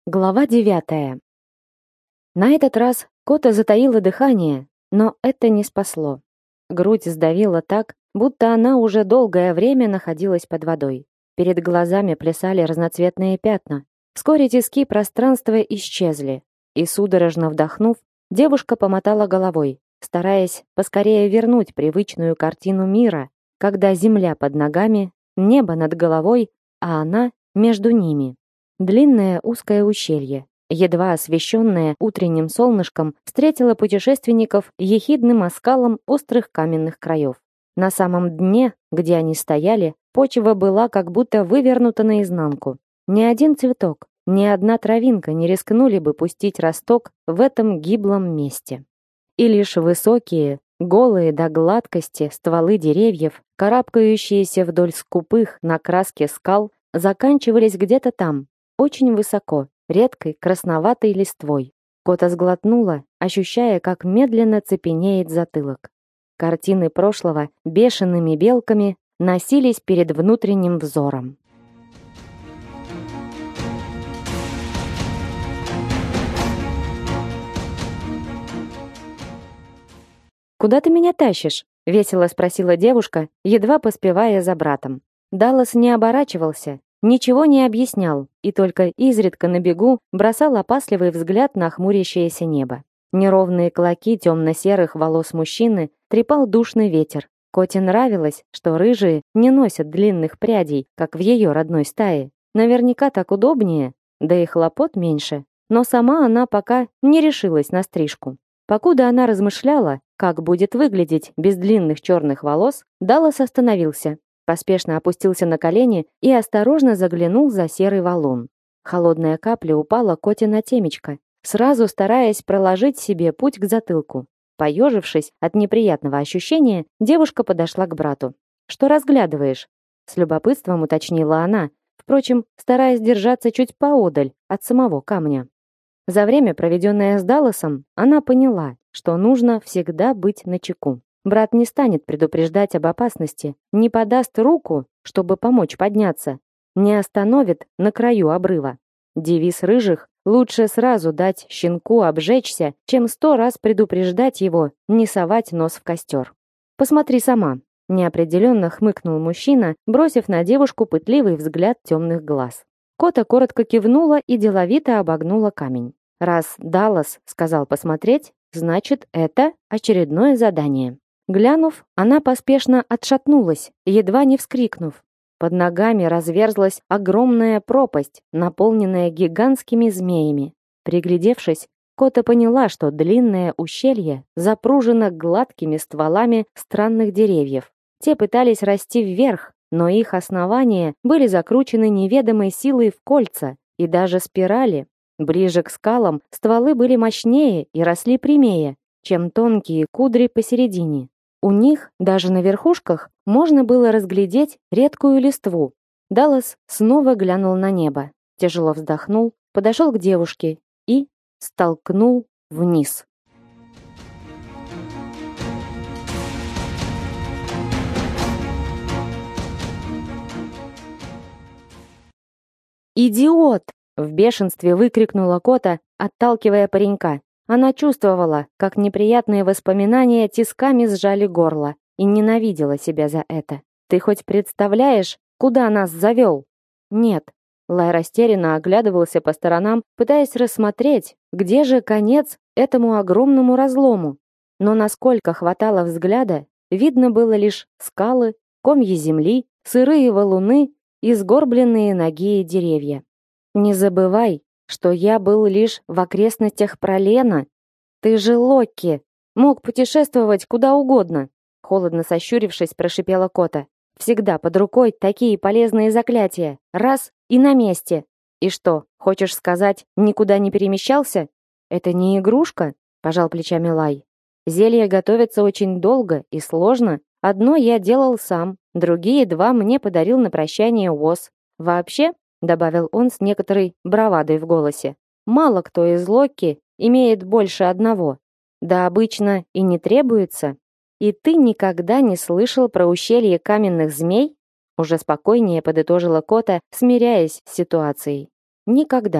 Глава 9. На этот раз Кота затаила дыхание, но это не спасло. Грудь сдавила так, будто она уже долгое время находилась под водой. Перед глазами плясали разноцветные пятна. Вскоре тиски пространства исчезли, и, судорожно вдохнув, девушка помотала головой, стараясь поскорее вернуть привычную картину мира, когда земля под ногами, небо над головой, а она между ними. Длинное узкое ущелье, едва освещенное утренним солнышком, встретило путешественников ехидным оскалом острых каменных краев. На самом дне, где они стояли, почва была как будто вывернута наизнанку. Ни один цветок, ни одна травинка не рискнули бы пустить росток в этом гиблом месте. И лишь высокие, голые до гладкости стволы деревьев, карабкающиеся вдоль скупых на краске скал, заканчивались где-то там, очень высоко, редкой красноватой листвой. Кота сглотнула, ощущая, как медленно цепенеет затылок. Картины прошлого бешеными белками носились перед внутренним взором. «Куда ты меня тащишь?» — весело спросила девушка, едва поспевая за братом. Даллас не оборачивался, ничего не объяснял и только изредка на бегу бросал опасливый взгляд на хмурящееся небо. Неровные клоки темно-серых волос мужчины трепал душный ветер. Коте нравилось, что рыжие не носят длинных прядей, как в ее родной стае. Наверняка так удобнее, да и хлопот меньше. Но сама она пока не решилась на стрижку. Покуда она размышляла, как будет выглядеть без длинных черных волос, Даллас остановился. Поспешно опустился на колени и осторожно заглянул за серый валун. Холодная капля упала Коте на темечко, сразу стараясь проложить себе путь к затылку. Поежившись от неприятного ощущения, девушка подошла к брату. «Что разглядываешь?» С любопытством уточнила она, впрочем, стараясь держаться чуть поодаль от самого камня. За время, проведенное с Далласом, она поняла, что нужно всегда быть начеку. Брат не станет предупреждать об опасности, не подаст руку, чтобы помочь подняться, не остановит на краю обрыва. Девиз рыжих: лучше сразу дать щенку обжечься, чем 100 раз предупреждать его не совать нос в костер. «Посмотри сама», — неопределенно хмыкнул мужчина, бросив на девушку пытливый взгляд темных глаз. Кота коротко кивнула и деловито обогнула камень. Раз Даллас сказал посмотреть, значит, это очередное задание. Глянув, она поспешно отшатнулась, едва не вскрикнув. Под ногами разверзлась огромная пропасть, наполненная гигантскими змеями. Приглядевшись, Кота поняла, что длинное ущелье запружено гладкими стволами странных деревьев. Те пытались расти вверх, но их основания были закручены неведомой силой в кольца и даже спирали. Ближе к скалам стволы были мощнее и росли прямее, чем тонкие кудри посередине. У них, даже на верхушках, можно было разглядеть редкую листву. Даллас снова глянул на небо, тяжело вздохнул, подошел к девушке и столкнул вниз. «Идиот!» — в бешенстве выкрикнула Кота, отталкивая паренька. Она чувствовала, как неприятные воспоминания тисками сжали горло, и ненавидела себя за это. «Ты хоть представляешь, куда нас завел?» «Нет». Лай растерянно оглядывался по сторонам, пытаясь рассмотреть, где же конец этому огромному разлому. Но насколько хватало взгляда, видно было лишь скалы, комья земли, сырые валуны и сгорбленные ноги и деревья. «Не забывай, что я был лишь в окрестностях Пролена. Ты же Локки, мог путешествовать куда угодно», холодно сощурившись, прошипела Кота. «Всегда под рукой такие полезные заклятия. Раз — и на месте. И что, хочешь сказать, никуда не перемещался?» «Это не игрушка», — пожал плечами Лай. «Зелья готовятся очень долго и сложно. Одно я делал сам, другие 2 мне подарил на прощание Уоз. Вообще, — добавил он с некоторой бравадой в голосе, — мало кто из Локки имеет больше одного. Да обычно и не требуется. И ты никогда не слышал про ущелье каменных змей?» Уже спокойнее подытожила Кота, смиряясь с ситуацией. «Никогда.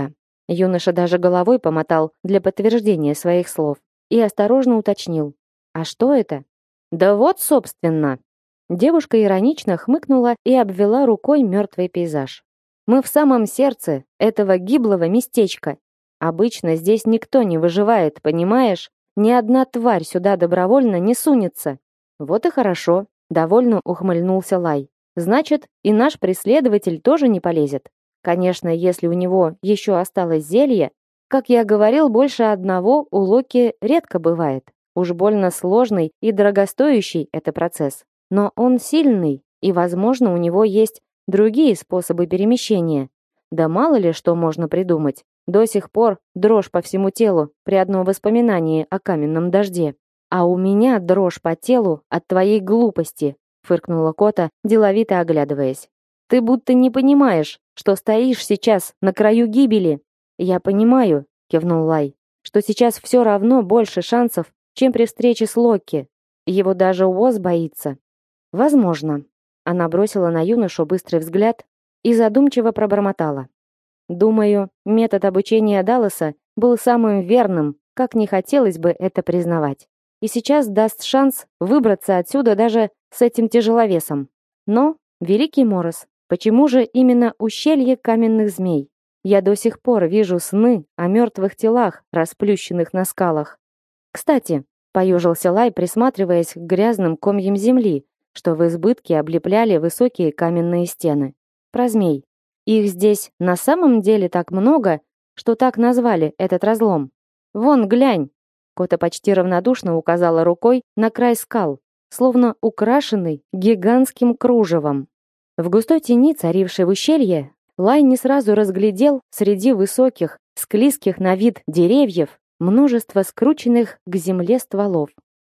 Юноша даже головой помотал для подтверждения своих слов и осторожно уточнил. А что это? Да вот, собственно. Девушка иронично хмыкнула и обвела рукой мертвый пейзаж. Мы в самом сердце этого гиблого местечка. Обычно здесь никто не выживает, понимаешь? Ни одна тварь сюда добровольно не сунется. Вот и хорошо, довольно ухмыльнулся Лай. Значит, и наш преследователь тоже не полезет. Конечно, если у него еще осталось зелье, как я говорил, больше одного у Локи редко бывает. Уж больно сложный и дорогостоящий это процесс. Но он сильный, и, возможно, у него есть другие способы перемещения. Да мало ли что можно придумать. До сих пор дрожь по всему телу при одном воспоминании о каменном дожде. А у меня дрожь по телу от твоей глупости, фыркнула Кота, деловито оглядываясь. Ты будто не понимаешь, что стоишь сейчас на краю гибели. Я понимаю, кивнул Лай, что сейчас все равно больше шансов, чем при встрече с Локи. Его даже Уоз боится. Возможно. Она бросила на юношу быстрый взгляд и задумчиво пробормотала. Думаю, метод обучения Далласа был самым верным, как не хотелось бы это признавать. И сейчас даст шанс выбраться отсюда даже с этим тяжеловесом. Но, великий Морос, почему же именно ущелье каменных змей? Я до сих пор вижу сны о мертвых телах, расплющенных на скалах. Кстати, поежился Лай, присматриваясь к грязным комьям земли, что в избытке облепляли высокие каменные стены. Про змей. Их здесь на самом деле так много, что так назвали этот разлом. Вон, глянь. Кота почти равнодушно указала рукой на край скал, словно украшенный гигантским кружевом. В густой тени, царившей в ущелье, Лай не сразу разглядел среди высоких, склизких на вид деревьев множество скрученных к земле стволов.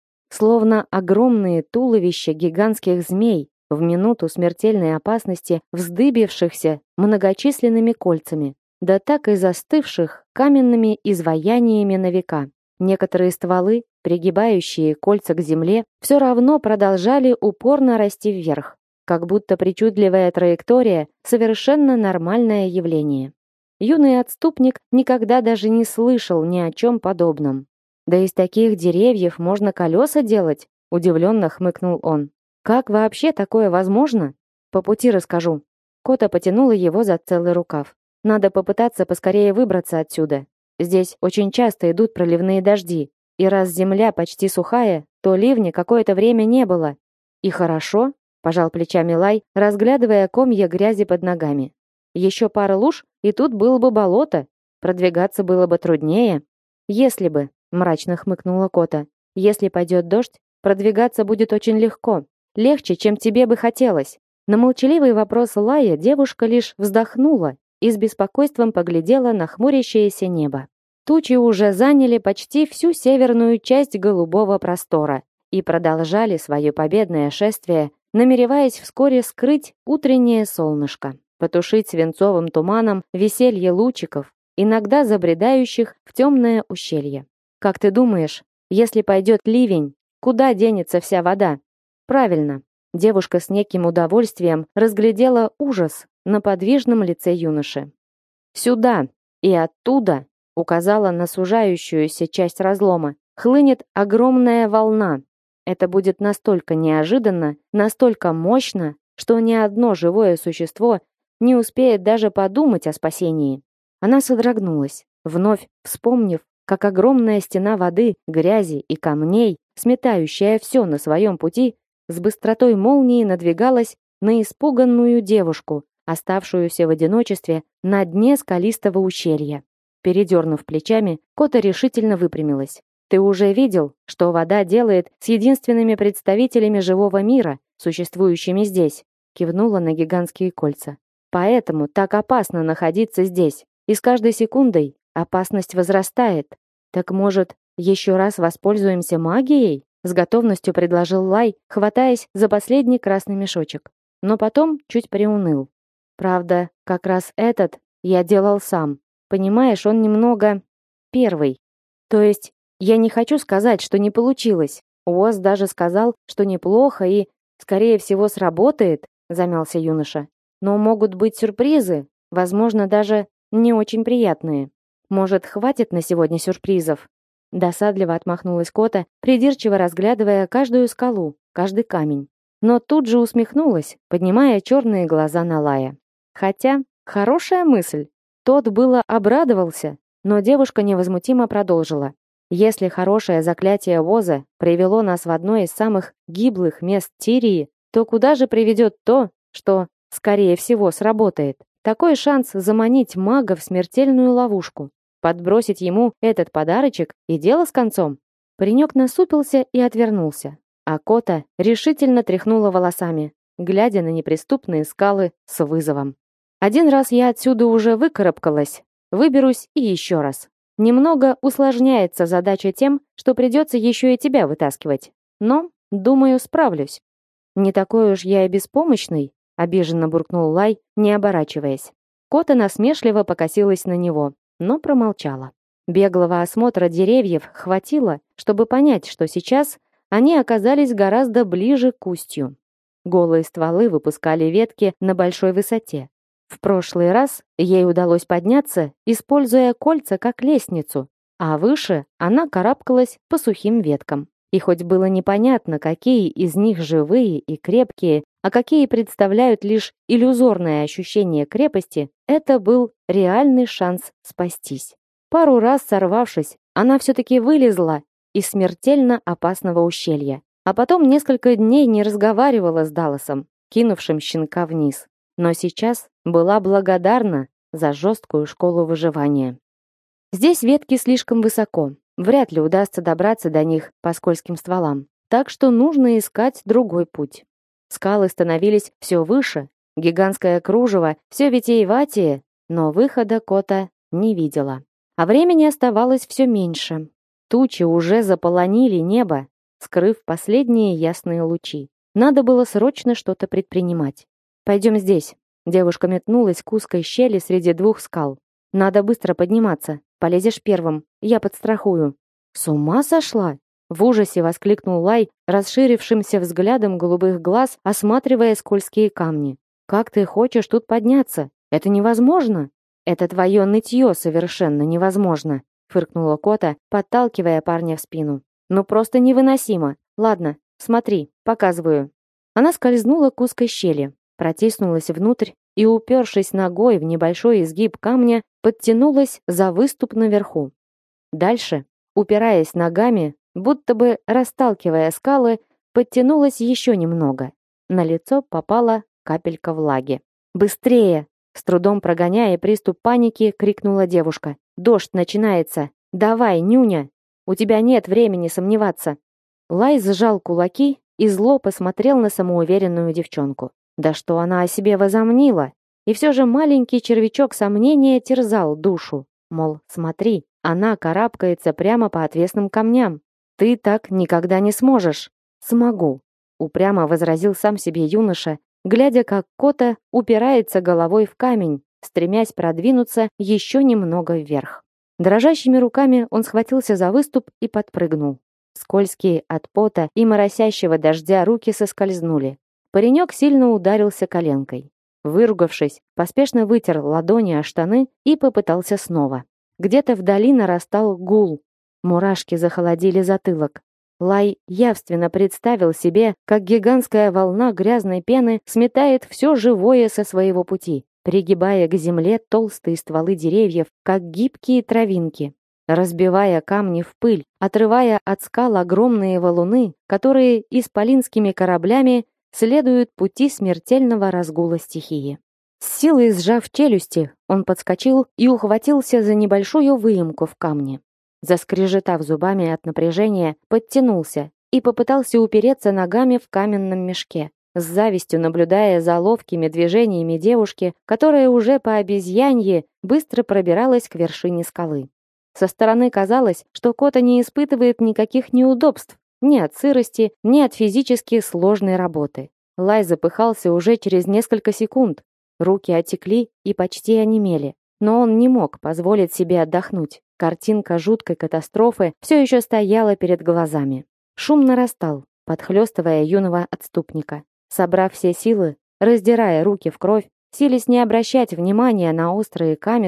Словно огромные туловища гигантских змей, в минуту смертельной опасности вздыбившихся многочисленными кольцами, да так и застывших каменными изваяниями на века. Некоторые стволы, пригибающие кольца к земле, все равно продолжали упорно расти вверх, как будто причудливая траектория — совершенно нормальное явление. Юный отступник никогда даже не слышал ни о чем подобном. «Да из таких деревьев можно колеса делать?» — удивленно хмыкнул он. «Как вообще такое возможно?» «По пути расскажу». Кота потянула его за целый рукав. «Надо попытаться поскорее выбраться отсюда. Здесь очень часто идут проливные дожди, и раз земля почти сухая, то ливня какое-то время не было». «И хорошо», — пожал плечами Лай, разглядывая комья грязи под ногами. «Еще пара луж, и тут было бы болото. Продвигаться было бы труднее». «Если бы», — мрачно хмыкнула Кота, «если пойдет дождь, продвигаться будет очень легко. Легче, чем тебе бы хотелось». На молчаливый вопрос Лая девушка лишь вздохнула и с беспокойством поглядела на хмурящееся небо. Тучи уже заняли почти всю северную часть голубого простора и продолжали свое победное шествие, намереваясь вскоре скрыть утреннее солнышко, потушить свинцовым туманом веселье лучиков, иногда забредающих в темное ущелье. «Как ты думаешь, если пойдет ливень, куда денется вся вода?» «Правильно». Девушка с неким удовольствием разглядела ужас на подвижном лице юноши. «Сюда и оттуда», — указала на сужающуюся часть разлома, «хлынет огромная волна. Это будет настолько неожиданно, настолько мощно, что ни одно живое существо не успеет даже подумать о спасении». Она содрогнулась, вновь вспомнив, как огромная стена воды, грязи и камней, сметающая все на своем пути, с быстротой молнии надвигалась на испуганную девушку, оставшуюся в одиночестве на дне скалистого ущелья. Передернув плечами, Кота решительно выпрямилась. «Ты уже видел, что вода делает с единственными представителями живого мира, существующими здесь?» Кивнула на гигантские кольца. «Поэтому так опасно находиться здесь. И с каждой секундой опасность возрастает. Так, может, еще раз воспользуемся магией?» С готовностью предложил Лай, хватаясь за последний красный мешочек. Но потом чуть приуныл. «Правда, как раз этот я делал сам. Понимаешь, он немного первый. То есть я не хочу сказать, что не получилось. Уоз даже сказал, что неплохо и, скорее всего, сработает», замялся юноша. «Но могут быть сюрпризы, возможно, даже не очень приятные». Может, хватит на сегодня сюрпризов? Досадливо отмахнулась Кота, придирчиво разглядывая каждую скалу, каждый камень. Но тут же усмехнулась, поднимая черные глаза на Лая. Хотя, хорошая мысль. Тот было обрадовался, но девушка невозмутимо продолжила. Если хорошее заклятие Воза привело нас в одно из самых гиблых мест Тирии, то куда же приведет то, что, скорее всего, сработает? Такой шанс заманить мага в смертельную ловушку. Подбросить ему этот подарочек и дело с концом. Паренек насупился и отвернулся, а Кота решительно тряхнула волосами, глядя на неприступные скалы с вызовом. Один раз я отсюда уже выкарабкалась, выберусь и еще раз. Немного усложняется задача тем, что придется еще и тебя вытаскивать. Но, думаю, справлюсь. Не такой уж я и беспомощный, обиженно буркнул Лай, не оборачиваясь. Кота насмешливо покосилась на него, но промолчала. Беглого осмотра деревьев хватило, чтобы понять, что сейчас они оказались гораздо ближе к устью. Голые стволы выпускали ветки на большой высоте. В прошлый раз ей удалось подняться, используя кольца как лестницу, а выше она карабкалась по сухим веткам. И хоть было непонятно, какие из них живые и крепкие, а какие представляют лишь иллюзорное ощущение крепости, это был реальный шанс спастись. Пару раз сорвавшись, она все-таки вылезла из смертельно опасного ущелья, а потом несколько дней не разговаривала с Далласом, кинувшим щенка вниз. Но сейчас была благодарна за жесткую школу выживания. Здесь ветки слишком высоко, вряд ли удастся добраться до них по скользким стволам, так что нужно искать другой путь. Скалы становились все выше, гигантское кружево все витиеватее, но выхода Кота не видела. А времени оставалось все меньше. Тучи уже заполонили небо, скрыв последние ясные лучи. Надо было срочно что-то предпринимать. «Пойдем здесь». Девушка метнулась к узкой щели среди двух скал. «Надо быстро подниматься. Полезешь первым. Я подстрахую». «С ума сошла?» В ужасе воскликнул Лай, расширившимся взглядом голубых глаз, осматривая скользкие камни. «Как ты хочешь тут подняться? Это невозможно!» «Это твое нытье совершенно невозможно», фыркнула Кота, подталкивая парня в спину. «Ну просто невыносимо. Ладно, смотри, показываю». Она скользнула к узкой щели, протиснулась внутрь и, упершись ногой в небольшой изгиб камня, подтянулась за выступ наверху. Дальше, упираясь ногами, будто бы расталкивая скалы, подтянулась еще немного. На лицо попала капелька влаги. «Быстрее!» С трудом прогоняя приступ паники, крикнула девушка. «Дождь начинается! Давай, нюня! У тебя нет времени сомневаться!» Лай сжал кулаки и зло посмотрел на самоуверенную девчонку. Да что она о себе возомнила? И все же маленький червячок сомнения терзал душу. Мол, смотри, она карабкается прямо по отвесным камням. Ты так никогда не сможешь. Смогу, упрямо возразил сам себе юноша, глядя, как Кота упирается головой в камень, стремясь продвинуться еще немного вверх. Дрожащими руками он схватился за выступ и подпрыгнул. Скользкие от пота и моросящего дождя руки соскользнули. Паренек сильно ударился коленкой. Выругавшись, поспешно вытер ладони о штаны и попытался снова. Где-то вдали нарастал гул. Мурашки захолодили затылок. Лай явственно представил себе, как гигантская волна грязной пены сметает все живое со своего пути, пригибая к земле толстые стволы деревьев, как гибкие травинки, разбивая камни в пыль, отрывая от скал огромные валуны, которые исполинскими кораблями следуют пути смертельного разгула стихии. С силой сжав челюсти, он подскочил и ухватился за небольшую выемку в камне. Заскрежетав зубами от напряжения, подтянулся и попытался упереться ногами в каменном мешке, с завистью наблюдая за ловкими движениями девушки, которая уже по обезьянье быстро пробиралась к вершине скалы. Со стороны казалось, что Кота не испытывает никаких неудобств ни от сырости, ни от физически сложной работы. Лай запыхался уже через несколько секунд. Руки отекли и почти онемели. Но он не мог позволить себе отдохнуть. Картинка жуткой катастрофы все еще стояла перед глазами. Шум нарастал, подхлестывая юного отступника. Собрав все силы, раздирая руки в кровь, силясь не обращать внимания на острые камешки,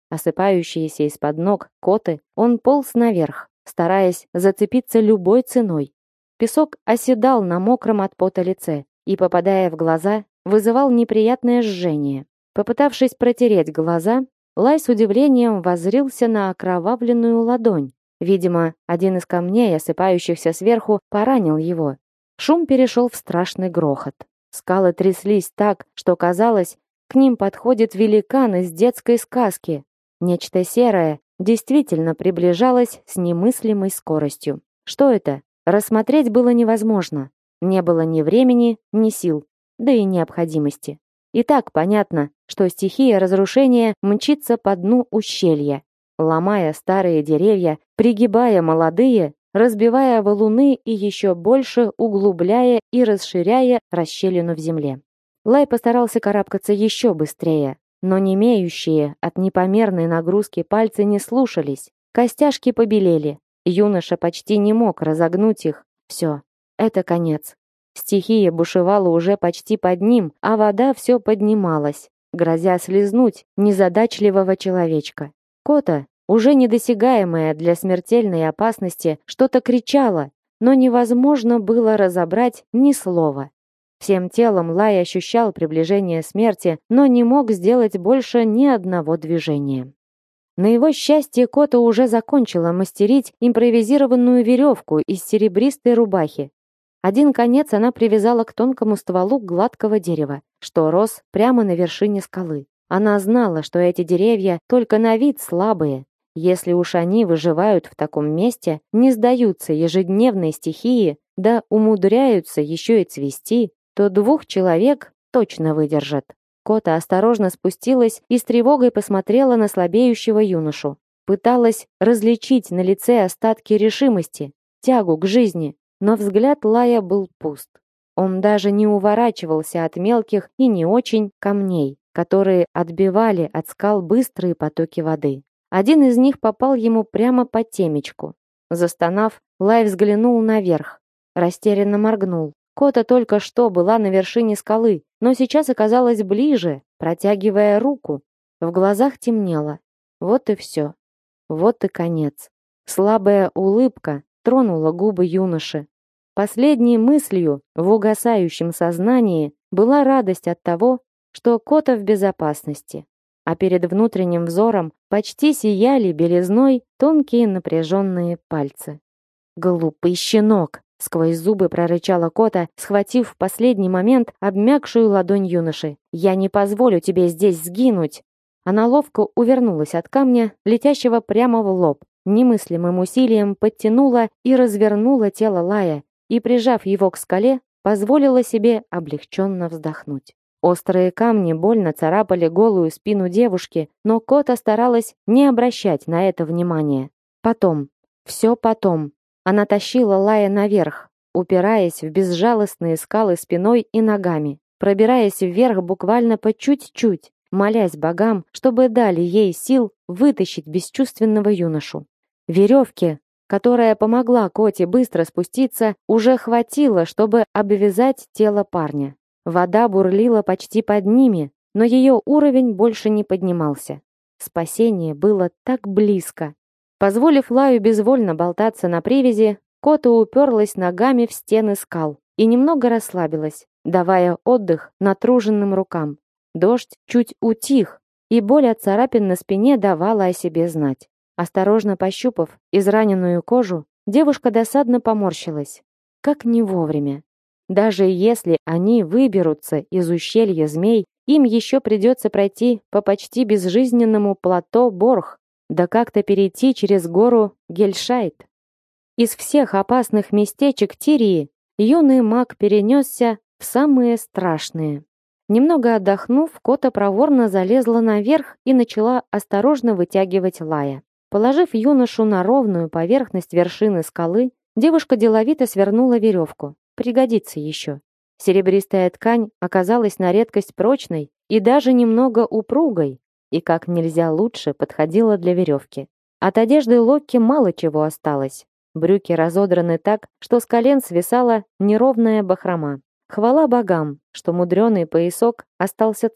осыпающиеся из-под ног коты, он полз наверх, стараясь зацепиться любой ценой. Песок оседал на мокром от пота лице и, попадая в глаза, вызывал неприятное жжение. Попытавшись протереть глаза, Лай с удивлением воззрился на окровавленную ладонь. Видимо, один из камней, осыпающихся сверху, поранил его. Шум перешел в страшный грохот. Скалы тряслись так, что казалось, к ним подходит великан из детской сказки. Нечто серое действительно приближалось с немыслимой скоростью. Что это? Рассмотреть было невозможно. Не было ни времени, ни сил, да и необходимости. И так понятно, что стихия разрушения мчится по дну ущелья, ломая старые деревья, пригибая молодые, разбивая валуны и еще больше углубляя и расширяя расщелину в земле. Лай постарался карабкаться еще быстрее, но немеющие от непомерной нагрузки пальцы не слушались, костяшки побелели, юноша почти не мог разогнуть их. Все, это конец. Стихия бушевала уже почти под ним, а вода все поднималась, грозя слизнуть незадачливого человечка. Кота, уже недосягаемая для смертельной опасности, что-то кричала, но невозможно было разобрать ни слова. Всем телом Лай ощущал приближение смерти, но не мог сделать больше ни одного движения. На его счастье Кота уже закончила мастерить импровизированную веревку из серебристой рубахи. Один конец она привязала к тонкому стволу гладкого дерева, что рос прямо на вершине скалы. Она знала, что эти деревья только на вид слабые. Если уж они выживают в таком месте, не сдаются ежедневной стихии, да умудряются еще и цвести, то 2 человек точно выдержат. Кота осторожно спустилась и с тревогой посмотрела на слабеющего юношу. Пыталась различить на лице остатки решимости, тягу к жизни, но взгляд Лая был пуст. Он даже не уворачивался от мелких и не очень камней, которые отбивали от скал быстрые потоки воды. Один из них попал ему прямо по темечку. Застонав, Лай взглянул наверх, растерянно моргнул. Кота только что была на вершине скалы, но сейчас оказалась ближе, протягивая руку. В глазах темнело. Вот и все. Вот и конец. Слабая улыбка тронула губы юноши. Последней мыслью в угасающем сознании была радость от того, что Кота в безопасности, а перед внутренним взором почти сияли белизной тонкие напряженные пальцы. «Глупый щенок!» — сквозь зубы прорычала Кота, схватив в последний момент обмякшую ладонь юноши. «Я не позволю тебе здесь сгинуть!» Она ловко увернулась от камня, летящего прямо в лоб, немыслимым усилием подтянула и развернула тело Лая и, прижав его к скале, позволила себе облегченно вздохнуть. Острые камни больно царапали голую спину девушки, но Кота старалась не обращать на это внимания. Потом, все потом, она тащила Лая наверх, упираясь в безжалостные скалы спиной и ногами, пробираясь вверх буквально по чуть-чуть, молясь богам, чтобы дали ей сил вытащить бесчувственного юношу. Веревки, которая помогла Коте быстро спуститься, уже хватило, чтобы обвязать тело парня. Вода бурлила почти под ними, но ее уровень больше не поднимался. Спасение было так близко. Позволив Лаю безвольно болтаться на привязи, Кота уперлась ногами в стены скал и немного расслабилась, давая отдых натруженным рукам. Дождь чуть утих, и боль от царапин на спине давала о себе знать. Осторожно пощупав израненную кожу, девушка досадно поморщилась. Как не вовремя. Даже если они выберутся из ущелья змей, им еще придется пройти по почти безжизненному плато Борх, да как-то перейти через гору Гельшайт. Из всех опасных местечек Тирии юный маг перенесся в самые страшные. Немного отдохнув, Кота проворно залезла наверх и начала осторожно вытягивать Лая. Положив юношу на ровную поверхность вершины скалы, девушка деловито свернула веревку. Пригодится еще. Серебристая ткань оказалась на редкость прочной и даже немного упругой, и как нельзя лучше подходила для веревки. От одежды Локки мало чего осталось. Брюки разодраны так, что с колен свисала неровная бахрома. Хвала богам, что мудреный поясок остался цел.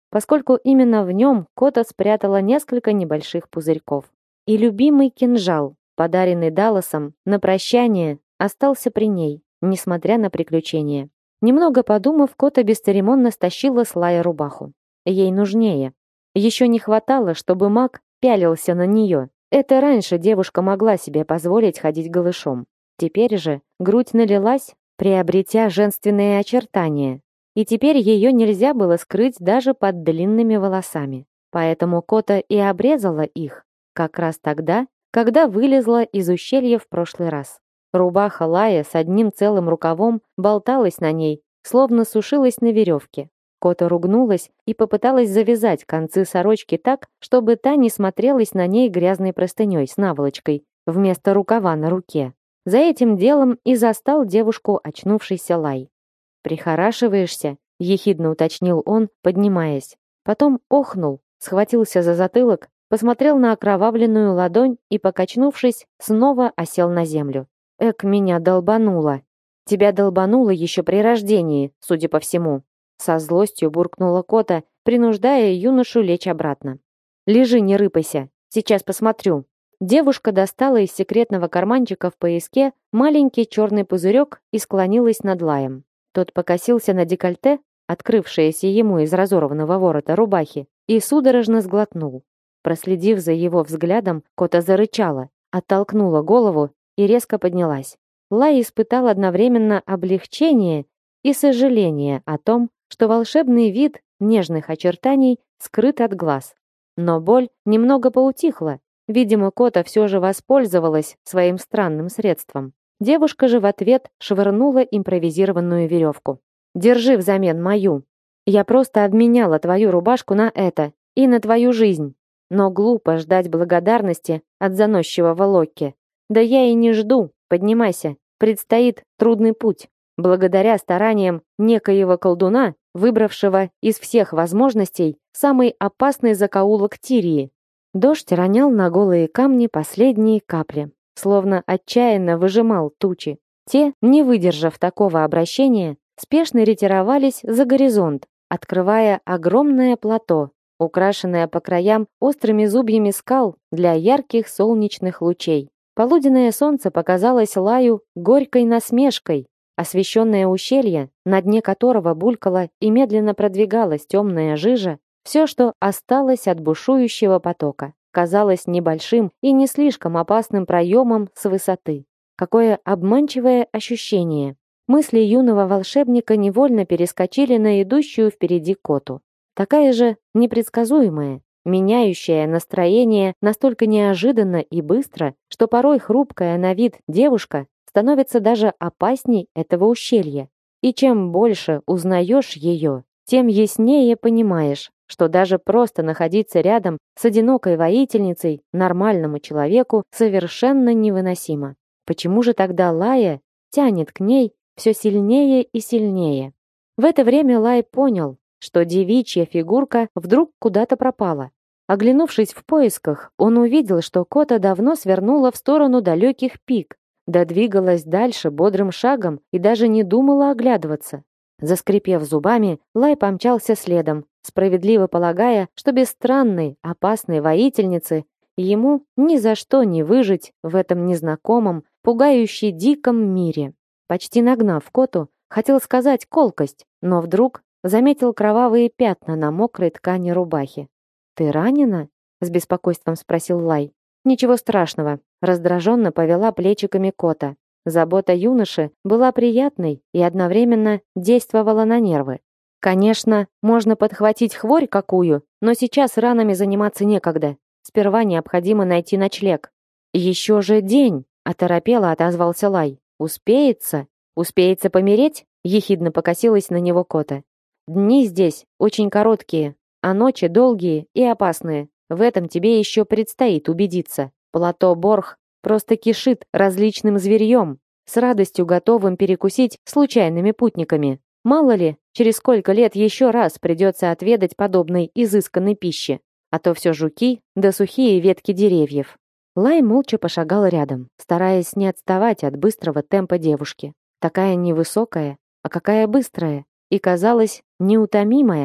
поскольку именно в нем Кота спрятала несколько небольших пузырьков. И любимый кинжал, подаренный Далласом на прощание, остался при ней, несмотря на приключения. Немного подумав, Кота бесцеремонно стащила с Лая рубаху. Ей нужнее. Еще не хватало, чтобы маг пялился на нее. Это раньше девушка могла себе позволить ходить голышом. Теперь же грудь налилась, приобретя женственные очертания. И теперь ее нельзя было скрыть даже под длинными волосами. Поэтому Кота и обрезала их, как раз тогда, когда вылезла из ущелья в прошлый раз. Рубаха Лая с одним целым рукавом болталась на ней, словно сушилась на веревке. Кота ругнулась и попыталась завязать концы сорочки так, чтобы та не смотрелась на ней грязной простыней с наволочкой вместо рукава на руке. За этим делом и застал девушку очнувшийся Лай. «Прихорашиваешься?» — ехидно уточнил он, поднимаясь. Потом охнул, схватился за затылок, посмотрел на окровавленную ладонь и, покачнувшись, снова осел на землю. «Эк, меня долбануло!» «Тебя долбануло еще при рождении, судя по всему!» Со злостью буркнула Кота, принуждая юношу лечь обратно. «Лежи, не рыпайся, сейчас посмотрю». Девушка достала из секретного карманчика в пояске маленький черный пузырек и склонилась над Лаем. Тот покосился на декольте, открывшееся ему из разорванного ворота рубахи, и судорожно сглотнул. Проследив за его взглядом, Кота зарычала, оттолкнула голову и резко поднялась. Лай испытал одновременно облегчение и сожаление о том, что волшебный вид нежных очертаний скрыт от глаз. Но боль немного поутихла. Видимо, Кота все же воспользовалась своим странным средством. Девушка же в ответ швырнула импровизированную веревку. «Держи взамен мою. Я просто обменяла твою рубашку на это и на твою жизнь. Но глупо ждать благодарности от заносчивого Локки. Да я и не жду. Поднимайся. Предстоит трудный путь. Благодаря стараниям некоего колдуна, выбравшего из всех возможностей самый опасный закоулок Тирии». Дождь ронял на голые камни последние капли, словно отчаянно выжимал тучи. Те, не выдержав такого обращения, спешно ретировались за горизонт, открывая огромное плато, украшенное по краям острыми зубьями скал для ярких солнечных лучей. Полуденное солнце показалось Лаю горькой насмешкой. Освещенное ущелье, на дне которого булькала и медленно продвигалась темная жижа, все, что осталось от бушующего потока, казалось небольшим и не слишком опасным проемом с высоты. Какое обманчивое ощущение! Мысли юного волшебника невольно перескочили на идущую впереди Коту. Такая же непредсказуемая, меняющая настроение настолько неожиданно и быстро, что порой хрупкая на вид девушка становится даже опасней этого ущелья. И чем больше узнаешь ее, тем яснее понимаешь, что даже просто находиться рядом с одинокой воительницей нормальному человеку совершенно невыносимо. Почему же тогда Лая тянет к ней все сильнее и сильнее? В это время Лай понял, что девичья фигурка вдруг куда-то пропала. Оглянувшись в поисках, он увидел, что Кота давно свернула в сторону далеких пик, двигалась дальше бодрым шагом и даже не думала оглядываться. Заскрипев зубами, Лай помчался следом, справедливо полагая, что без странной, опасной воительницы ему ни за что не выжить в этом незнакомом, пугающе диком мире. Почти нагнав Коту, хотел сказать колкость, но вдруг заметил кровавые пятна на мокрой ткани рубахи. «Ты ранена?» — с беспокойством спросил Лай. «Ничего страшного», — раздраженно повела плечиками Кота. Забота юноши была приятной и одновременно действовала на нервы. Конечно, можно подхватить хворь какую, но сейчас ранами заниматься некогда. Сперва необходимо найти ночлег. «Еще же день!» — оторопело отозвался Лай. «Успеется? Успеется помереть?» — ехидно покосилась на него Кота. «Дни здесь очень короткие, а ночи долгие и опасные. В этом тебе еще предстоит убедиться. Плато Борх просто кишит различным зверьем, с радостью готовым перекусить случайными путниками. Мало ли, через сколько лет еще раз придется отведать подобной изысканной пищи. А то все жуки да сухие ветки деревьев». Лай молча пошагал рядом, стараясь не отставать от быстрого темпа девушки. Такая невысокая, а какая быстрая, и казалась неутомимая.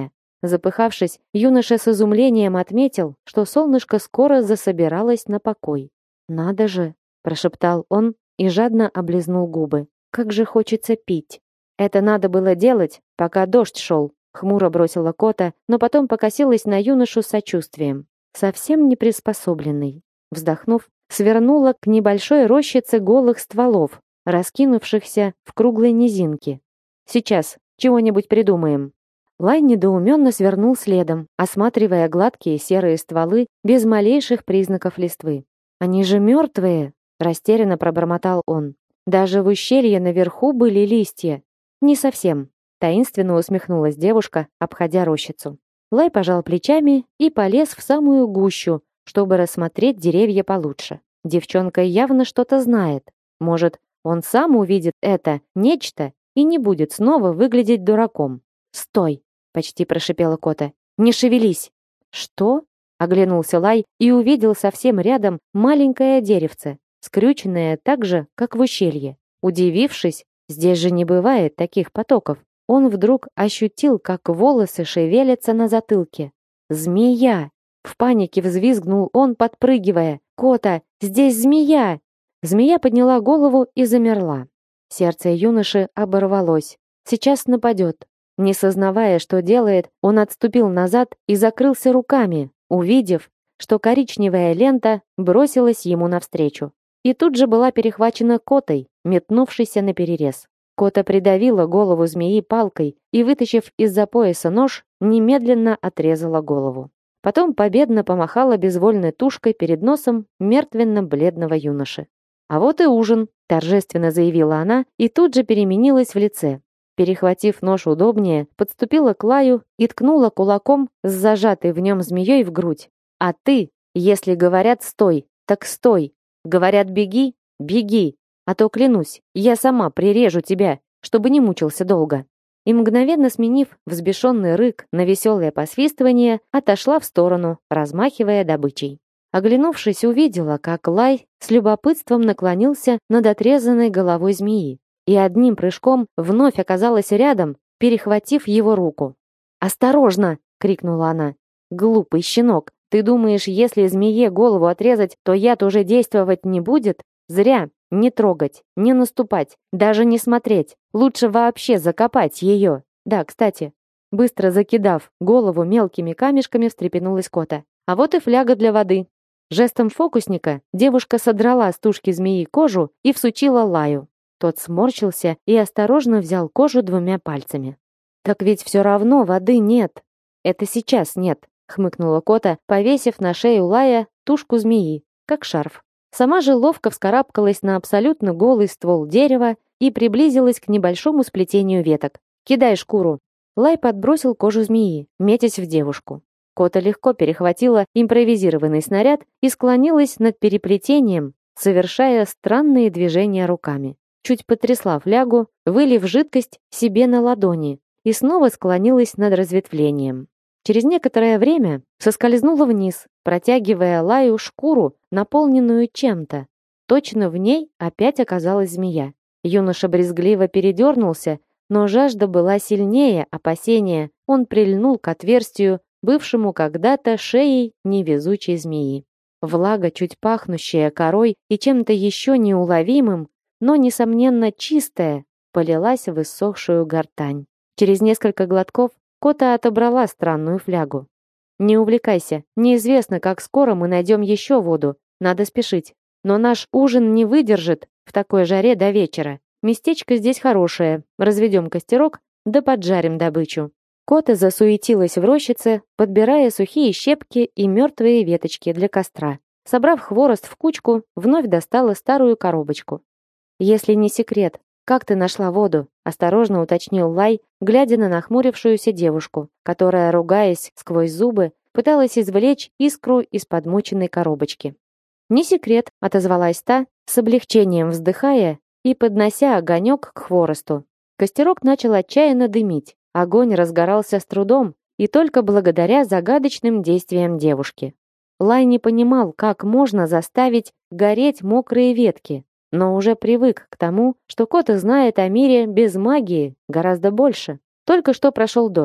Запыхавшись, юноша с изумлением отметил, что солнышко скоро засобиралось на покой. «Надо же!» – прошептал он и жадно облизнул губы. «Как же хочется пить!» «Это надо было делать, пока дождь шел», – хмуро бросила Кота, но потом покосилась на юношу с сочувствием. Совсем не приспособленный. Вздохнув, свернула к небольшой рощице голых стволов, раскинувшихся в круглой низинке. «Сейчас чего-нибудь придумаем». Лай недоуменно свернул следом, осматривая гладкие серые стволы без малейших признаков листвы. «Они же мертвые!» – растерянно пробормотал он. «Даже в ущелье наверху были листья». «Не совсем», – таинственно усмехнулась девушка, обходя рощицу. Лай пожал плечами и полез в самую гущу, чтобы рассмотреть деревья получше. Девчонка явно что-то знает. Может, он сам увидит это, нечто, и не будет снова выглядеть дураком. «Стой!» — почти прошипела Кота. «Не шевелись!» «Что?» — оглянулся Лай и увидел совсем рядом маленькое деревце, скрюченное так же, как в ущелье. Удивившись, здесь же не бывает таких потоков, он вдруг ощутил, как волосы шевелятся на затылке. «Змея!» В панике взвизгнул он, подпрыгивая. «Кота, здесь змея!» Змея подняла голову и замерла. Сердце юноши оборвалось. Сейчас нападет. Не сознавая, что делает, он отступил назад и закрылся руками, увидев, что коричневая лента бросилась ему навстречу. И тут же была перехвачена Котой, метнувшейся наперерез. Кота придавила голову змеи палкой и, вытащив из-за пояса нож, немедленно отрезала голову. Потом победно помахала безвольной тушкой перед носом мертвенно-бледного юноши. «А вот и ужин», — торжественно заявила она и тут же переменилась в лице. Перехватив нож удобнее, подступила к Лаю и ткнула кулаком с зажатой в нем змеей в грудь. «А ты, если говорят «стой», так стой. Говорят «беги», беги. А то, клянусь, я сама прирежу тебя, чтобы не мучился долго». И мгновенно сменив взбешенный рык на веселое посвистывание, отошла в сторону, размахивая добычей. Оглянувшись, увидела, как Лай с любопытством наклонился над отрезанной головой змеи и одним прыжком вновь оказалась рядом, перехватив его руку. «Осторожно!» — крикнула она. «Глупый щенок! Ты думаешь, если змее голову отрезать, то яд уже действовать не будет? Зря! Не трогать, не наступать, даже не смотреть. Лучше вообще закопать ее. Да, кстати». Быстро закидав голову мелкими камешками, встрепенулась Кота. «А вот и фляга для воды». Жестом фокусника девушка содрала с тушки змеи кожу и всучила Лаю. Тот сморщился и осторожно взял кожу двумя пальцами. «Так ведь все равно воды нет». «Это сейчас нет», — хмыкнула Кота, повесив на шею Лая тушку змеи, как шарф. Сама же ловко вскарабкалась на абсолютно голый ствол дерева и приблизилась к небольшому сплетению веток. «Кидай шкуру». Лай подбросил кожу змеи, метясь в девушку. Кота легко перехватила импровизированный снаряд и склонилась над переплетением, совершая странные движения руками. Чуть потрясла флягу, вылив жидкость себе на ладони, и снова склонилась над разветвлением. Через некоторое время соскользнула вниз, протягивая Лаю шкуру, наполненную чем-то. Точно в ней опять оказалась змея. Юноша брезгливо передернулся, но жажда была сильнее опасения. Он прильнул к отверстию, бывшему когда-то шеей невезучей змеи. Влага, чуть пахнущая корой и чем-то еще неуловимым, но, несомненно, чистая, полилась в иссохшую гортань. Через несколько глотков Кота отобрала странную флягу. «Не увлекайся, неизвестно, как скоро мы найдем еще воду, надо спешить. Но наш ужин не выдержит в такой жаре до вечера. Местечко здесь хорошее, разведем костерок, да поджарим добычу». Кота засуетилась в рощице, подбирая сухие щепки и мертвые веточки для костра. Собрав хворост в кучку, вновь достала старую коробочку. «Если не секрет, как ты нашла воду?» — осторожно уточнил Лай, глядя на нахмурившуюся девушку, которая, ругаясь сквозь зубы, пыталась извлечь искру из подмоченной коробочки. «Не секрет», — отозвалась та, с облегчением вздыхая и поднося огонек к хворосту. Костерок начал отчаянно дымить. Огонь разгорался с трудом и только благодаря загадочным действиям девушки. Лай не понимал, как можно заставить гореть мокрые ветки, но уже привык к тому, что Кота знает о мире без магии гораздо больше. Только что прошел дождь.